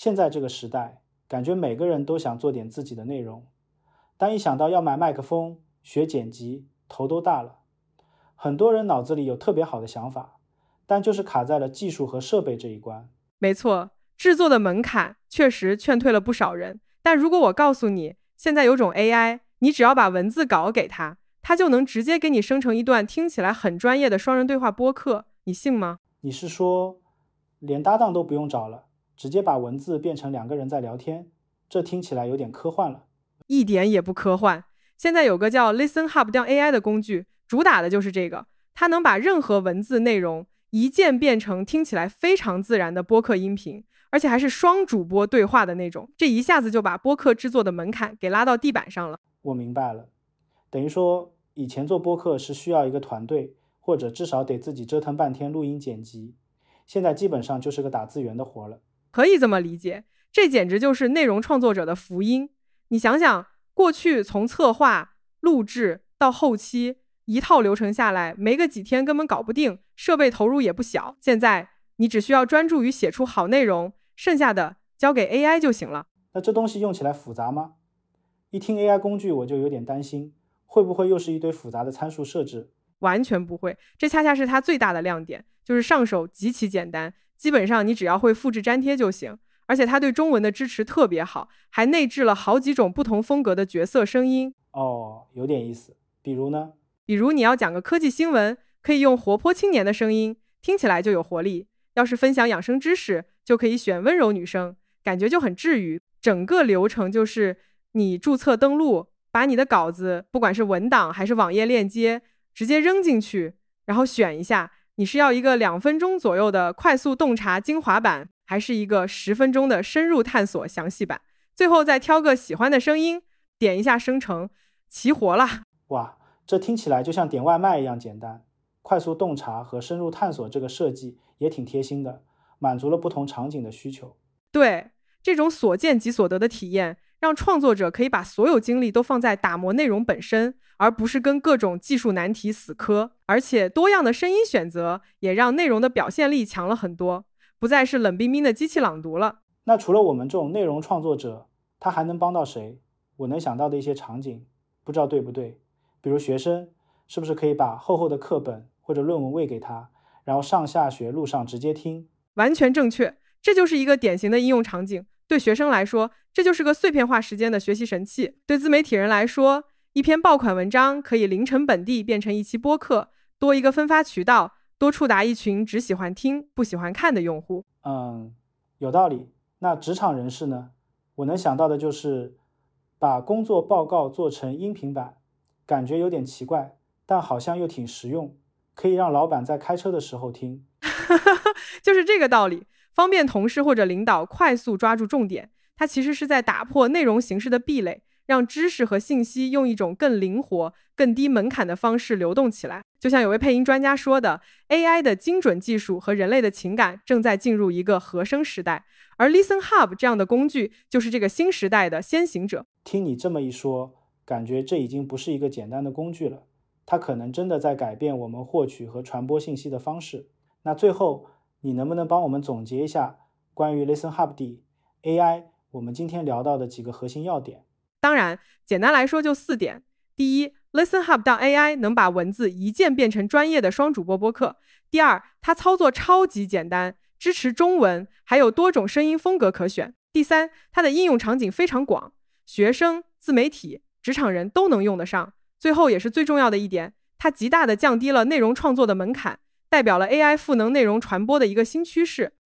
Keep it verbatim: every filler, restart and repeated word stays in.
现在这个时代，感觉每个人都想做点自己的内容，但一想到要买麦克风、学剪辑，头都大了。很多人脑子里有特别好的想法，但就是卡在了技术和设备这一关。 没错，制作的门槛确实劝退了不少人。但如果我告诉你，现在有种 A I， 你只要把文字稿给它，它就能直接给你生成一段听起来很专业的双人对话播客，你信吗？ 你是说，连搭档都不用找了，直接把文字变成两个人在聊天？这听起来有点科幻了。 一点也不科幻。现在有个叫 ListenHub 点 A I 的工具，主打的就是这个，它能把任何文字内容一键变成听起来非常自然的播客音频，而且还是双主播对话的那种，这一下子就把播客制作的门槛给拉到地板上了。 我明白了，等于说以前做播客是需要一个团队，或者至少得自己折腾半天录音剪辑，现在基本上就是个打字员的活了。 可以这么理解，这简直就是内容创作者的福音。你想想，过去从策划、录制到后期，一套流程下来，没个几天根本搞不定，设备投入也不小。现在你只需要专注于写出好内容，剩下的交给 A I 就行了。 那这东西用起来复杂吗？一听 A I 工具我就有点担心，会不会又是一堆复杂的参数设置？ 完全不会，这恰恰是它最大的亮点，就是上手极其简单，基本上你只要会复制粘贴就行。而且它对中文的支持特别好，还内置了好几种不同风格的角色声音。 哦，有点意思。比如呢？ 比如你要讲个科技新闻，可以用活泼青年的声音，听起来就有活力。要是分享养生知识，就可以选温柔女生，感觉就很治愈。整个流程就是你注册登录，把你的稿子，不管是文档还是网页链接，直接扔进去，然后选一下，你是要一个两分钟左右的快速洞察精华版，还是一个十分钟的深入探索详细版，最后再挑个喜欢的声音，点一下生成，齐活了。 哇，这听起来就像点外卖一样简单。快速洞察和深入探索这个设计也挺贴心的，满足了不同场景的需求。 对，这种所见即所得的体验，让创作者可以把所有精力都放在打磨内容本身，而不是跟各种技术难题死磕。而且多样的声音选择也让内容的表现力强了很多，不再是冷冰冰的机器朗读了。 那除了我们这种内容创作者，它还能帮到谁？我能想到的一些场景，不知道对不对？比如学生，是不是可以把厚厚的课本或者论文喂给他，然后上下学路上直接听？ 完全正确，这就是一个典型的应用场景。对学生来说，这就是个碎片化时间的学习神器；对自媒体人来说，一篇爆款文章可以零成本地变成一期播客，多一个分发渠道，多触达一群只喜欢听不喜欢看的用户。 嗯，有道理。那职场人士呢？我能想到的就是把工作报告做成音频版，感觉有点奇怪，但好像又挺实用，可以让老板在开车的时候听。 就是这个道理，方便同事或者领导快速抓住重点。它其实是在打破内容形式的壁垒，让知识和信息用一种更灵活、更低门槛的方式流动起来。就像有位配音专家说的， A I 的精准技术和人类的情感正在进入一个和声时代，而 ListenHub 这样的工具就是这个新时代的先行者。 听你这么一说，感觉这已经不是一个简单的工具了，它可能真的在改变我们获取和传播信息的方式。那最后，你能不能帮我们总结一下关于 ListenHub 的 A I 我们今天聊到的几个核心要点？ 当然，简单来说就四点。第一， ListenHub 到 A I 能把文字一键变成专业的双主播播客。第二，它操作超级简单，支持中文，还有多种声音风格可选。第三，它的应用场景非常广，学生、自媒体、职场人都能用得上。最后也是最重要的一点，它极大地降低了内容创作的门槛，代表了 A I 赋能内容传播的一个新趋势。